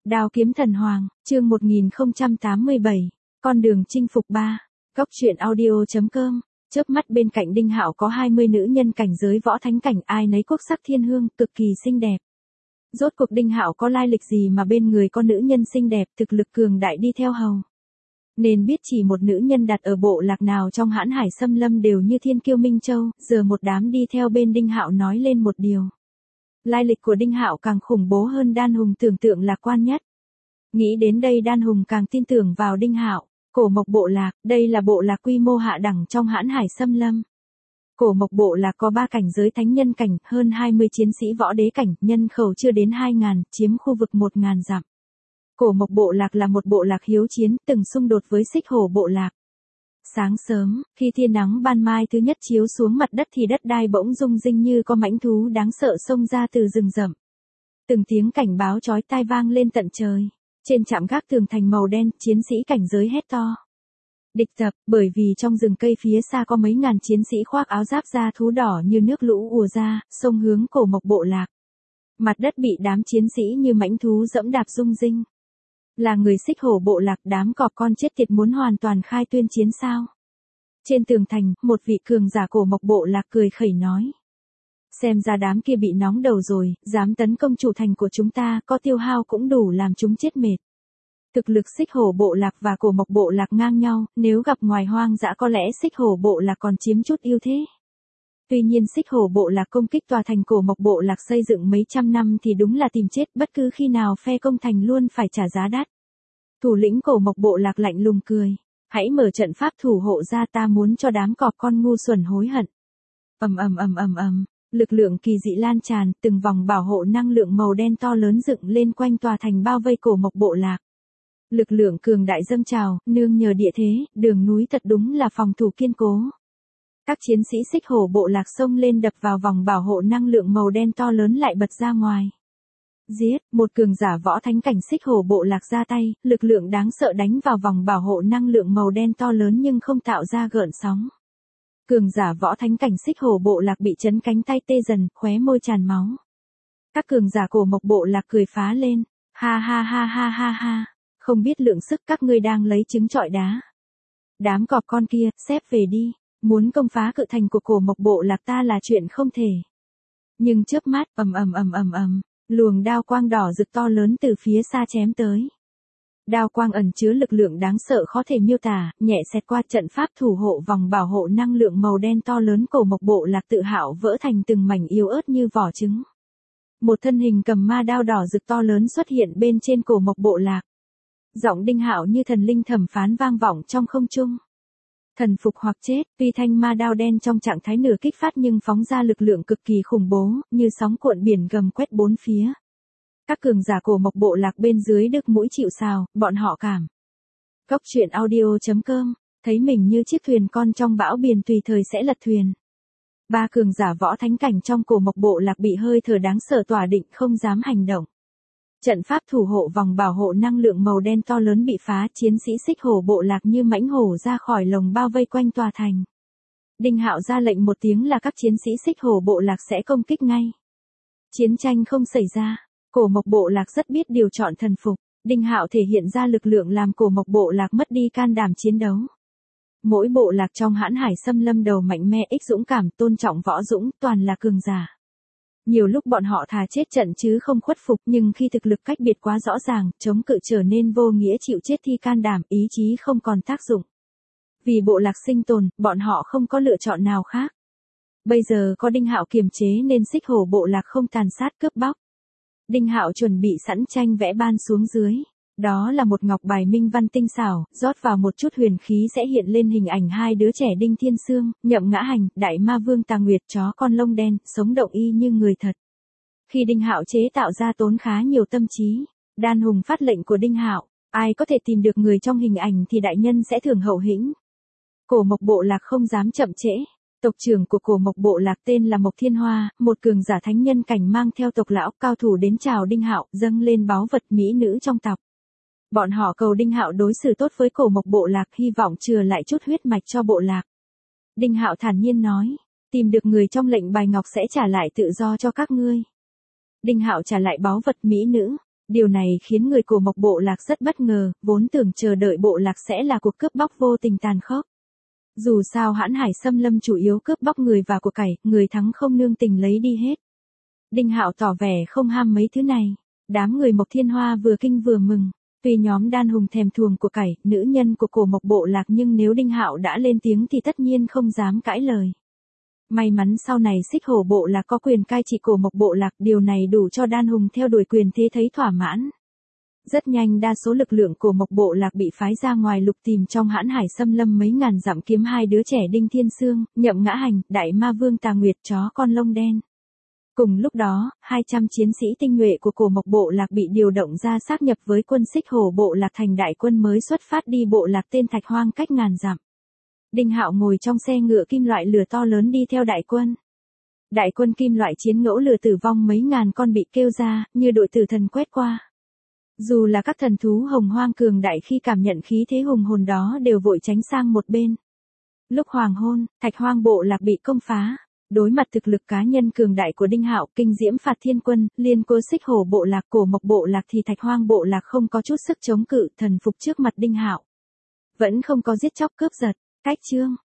Đao kiếm thần hoàng, chương 1087, con đường chinh phục 3. Góc truyện audio.com. Chớp mắt bên cạnh Đinh Hạo có 20 nữ nhân cảnh giới võ thánh cảnh, ai nấy quốc sắc thiên hương, cực kỳ xinh đẹp. Rốt cuộc Đinh Hạo có lai lịch gì mà bên người có nữ nhân xinh đẹp, thực lực cường đại đi theo hầu. Nên biết chỉ một nữ nhân đặt ở bộ lạc nào trong Hãn Hải Xâm Lâm đều như thiên kiêu Minh Châu, giờ một đám đi theo bên Đinh Hạo nói lên một điều. Lai lịch của Đinh Hạo càng khủng bố hơn Đan Hùng tưởng tượng lạc quan nhất. Nghĩ đến đây Đan Hùng càng tin tưởng vào Đinh Hạo. Cổ Mộc bộ lạc, đây là bộ lạc quy mô hạ đẳng trong Hãn Hải Xâm Lâm. Cổ Mộc bộ lạc có 3 cảnh giới thánh nhân cảnh, hơn 20 chiến sĩ võ đế cảnh, nhân khẩu chưa đến 2.000, chiếm khu vực 1.000 dặm. Cổ Mộc bộ lạc là một bộ lạc hiếu chiến, từng xung đột với Xích Hổ bộ lạc. Sáng sớm, khi tia nắng ban mai thứ nhất chiếu xuống mặt đất thì đất đai bỗng rung rinh như có mãnh thú đáng sợ xông ra từ rừng rậm. Từng tiếng cảnh báo chói tai vang lên tận trời. Trên trạm gác tường thành màu đen, chiến sĩ cảnh giới hét to. Địch tập, bởi vì trong rừng cây phía xa có mấy ngàn chiến sĩ khoác áo giáp da thú đỏ như nước lũ ùa ra, xông hướng Cổ Mộc bộ lạc. Mặt đất bị đám chiến sĩ như mãnh thú dẫm đạp rung rinh. Là người Xích Hổ bộ lạc, đám cọp con chết tiệt muốn hoàn toàn khai tuyên chiến sao? Trên tường thành, một vị cường giả Cổ Mộc bộ lạc cười khẩy nói. Xem ra đám kia bị nóng đầu rồi, dám tấn công chủ thành của chúng ta, có tiêu hao cũng đủ làm chúng chết mệt. Thực lực Xích Hổ bộ lạc và Cổ Mộc bộ lạc ngang nhau, nếu gặp ngoài hoang dã có lẽ Xích Hổ bộ lạc còn chiếm chút ưu thế. Tuy nhiên Xích Hổ bộ lạc công kích tòa thành Cổ Mộc bộ lạc xây dựng mấy trăm năm thì đúng là tìm chết, bất cứ khi nào phe công thành luôn phải trả giá đắt. Thủ lĩnh Cổ Mộc bộ lạc lạnh lùng cười. Hãy mở trận pháp thủ hộ ra, ta muốn cho đám cọp con ngu xuẩn hối hận. Lực lượng kỳ dị lan tràn, từng vòng bảo hộ năng lượng màu đen to lớn dựng lên quanh tòa thành bao vây Cổ Mộc bộ lạc. Lực lượng cường đại dâng trào, nương nhờ địa thế, đường núi thật đúng là phòng thủ kiên cố. Các chiến sĩ Xích Hổ bộ lạc xông lên đập vào vòng bảo hộ năng lượng màu đen to lớn lại bật ra ngoài. Giết, một cường giả võ thánh cảnh Xích Hổ bộ lạc ra tay, lực lượng đáng sợ đánh vào vòng bảo hộ năng lượng màu đen to lớn nhưng không tạo ra gợn sóng. Cường giả võ thánh cảnh Xích Hổ bộ lạc bị chấn cánh tay tê dần, khóe môi tràn máu. Các cường giả Cổ Mộc bộ lạc cười phá lên. Ha, không biết lượng sức, các ngươi đang lấy trứng trọi đá. Đám cọp con kia, xếp về đi, muốn công phá cự thành của Cổ Mộc bộ lạc ta là chuyện không thể. Nhưng chớp mắt, luồng đao quang đỏ rực to lớn từ phía xa chém tới. Đao quang ẩn chứa lực lượng đáng sợ khó thể miêu tả, nhẹ xẹt qua trận pháp thủ hộ vòng bảo hộ năng lượng màu đen to lớn. Cổ Mộc bộ lạc tự hạo vỡ thành từng mảnh yếu ớt như vỏ trứng. Một thân hình cầm ma đao đỏ rực to lớn xuất hiện bên trên Cổ Mộc bộ lạc. Giọng Đinh Hạo như thần linh thẩm phán vang vọng trong không trung. Thần phục hoặc chết, tuy thanh ma đao đen trong trạng thái nửa kích phát nhưng phóng ra lực lượng cực kỳ khủng bố, như sóng cuộn biển gầm quét bốn phía. Các cường giả Cổ Mộc bộ lạc bên dưới đực mũi chịu sào, bọn họ cảm. Góc truyện audio.com, thấy mình như chiếc thuyền con trong bão biển tùy thời sẽ lật thuyền. 3 cường giả võ thánh cảnh trong Cổ Mộc bộ lạc bị hơi thở đáng sợ tỏa định không dám hành động. Trận pháp thủ hộ vòng bảo hộ năng lượng màu đen to lớn bị phá, chiến sĩ Xích Hổ bộ lạc như mãnh hổ ra khỏi lồng bao vây quanh tòa thành. Đinh Hạo ra lệnh một tiếng là các chiến sĩ Xích Hổ bộ lạc sẽ công kích ngay. Chiến tranh không xảy ra, Cổ Mộc bộ lạc rất biết điều chọn thần phục. Đinh Hạo thể hiện ra lực lượng làm Cổ Mộc bộ lạc mất đi can đảm chiến đấu. Mỗi bộ lạc trong Hãn Hải Xâm Lâm đầu mạnh mẽ ích dũng cảm, tôn trọng võ dũng, toàn là cường giả. Nhiều lúc bọn họ thà chết trận chứ không khuất phục, nhưng khi thực lực cách biệt quá rõ ràng, chống cự trở nên vô nghĩa, chịu chết thì can đảm, ý chí không còn tác dụng. Vì bộ lạc sinh tồn, bọn họ không có lựa chọn nào khác. Bây giờ có Đinh Hạo kiềm chế nên Xích Hổ bộ lạc không tàn sát cướp bóc. Đinh Hạo chuẩn bị sẵn tranh vẽ ban xuống dưới. Đó là một ngọc bài minh văn tinh xảo, rót vào một chút huyền khí sẽ hiện lên hình ảnh 2 đứa trẻ Đinh Thiên Sương, Nhậm Ngã Hành, Đại Ma Vương Tà Nguyệt, chó con lông đen, sống động y như người thật. Khi Đinh Hạo chế tạo ra tốn khá nhiều tâm trí. Đan Hùng phát lệnh của Đinh Hạo, ai có thể tìm được người trong hình ảnh thì đại nhân sẽ thưởng hậu hĩnh. Cổ Mộc bộ lạc không dám chậm trễ. Tộc trưởng của Cổ Mộc bộ lạc tên là Mộc Thiên Hoa, một cường giả thánh nhân cảnh mang theo tộc lão cao thủ đến chào Đinh Hạo, dâng lên báu vật mỹ nữ trong tộc. Bọn họ cầu Đinh Hạo đối xử tốt với Cổ Mộc bộ lạc, hy vọng chừa lại chút huyết mạch cho bộ lạc. Đinh Hạo thản nhiên nói, tìm được người trong lệnh bài ngọc sẽ trả lại tự do cho các ngươi. Đinh Hạo trả lại báu vật mỹ nữ. Điều này khiến người Cổ Mộc bộ lạc rất bất ngờ, vốn tưởng chờ đợi bộ lạc sẽ là cuộc cướp bóc vô tình tàn khốc. Dù sao Hãn Hải xâm lâm chủ yếu cướp bóc người và của cải, người thắng không nương tình lấy đi hết. Đinh Hạo tỏ vẻ không ham mấy thứ này. Đám người Mộc Thiên Hoa vừa kinh vừa mừng. Tuy nhóm Đan Hùng thèm thuồng của cải, nữ nhân của Cổ Mộc bộ lạc, nhưng nếu Đinh Hạo đã lên tiếng thì tất nhiên không dám cãi lời. May mắn sau này Xích Hổ bộ lạc có quyền cai trị Cổ Mộc bộ lạc, điều này đủ cho Đan Hùng theo đuổi quyền thế thấy thỏa mãn. Rất nhanh đa số lực lượng Cổ Mộc bộ lạc bị phái ra ngoài lục tìm trong Hãn Hải xâm lâm mấy ngàn dặm kiếm hai đứa trẻ Đinh Thiên Sương, Nhậm Ngã Hành, Đại Ma Vương Tà Nguyệt, chó con lông đen. Cùng lúc đó, 200 chiến sĩ tinh nhuệ của Cổ Mộc bộ lạc bị điều động ra sáp nhập với quân Xích Hổ bộ lạc thành đại quân mới xuất phát đi bộ lạc tên Thạch Hoang cách ngàn dặm. Đinh Hạo ngồi trong xe ngựa kim loại lửa to lớn đi theo đại quân. Đại quân kim loại chiến ngẫu lửa tử vong mấy ngàn con bị kêu ra, như đội tử thần quét qua. Dù là các thần thú hồng hoang cường đại khi cảm nhận khí thế hùng hồn đó đều vội tránh sang một bên. Lúc hoàng hôn, Thạch Hoang bộ lạc bị công phá. Đối mặt thực lực cá nhân cường đại của Đinh Hạo, kinh diễm phạt thiên quân, liên cố Xích Hổ bộ lạc, Cổ Mộc bộ lạc thì Thạch Hoang bộ lạc không có chút sức chống cự, thần phục trước mặt Đinh Hạo. Vẫn không có giết chóc cướp giật. Cách chương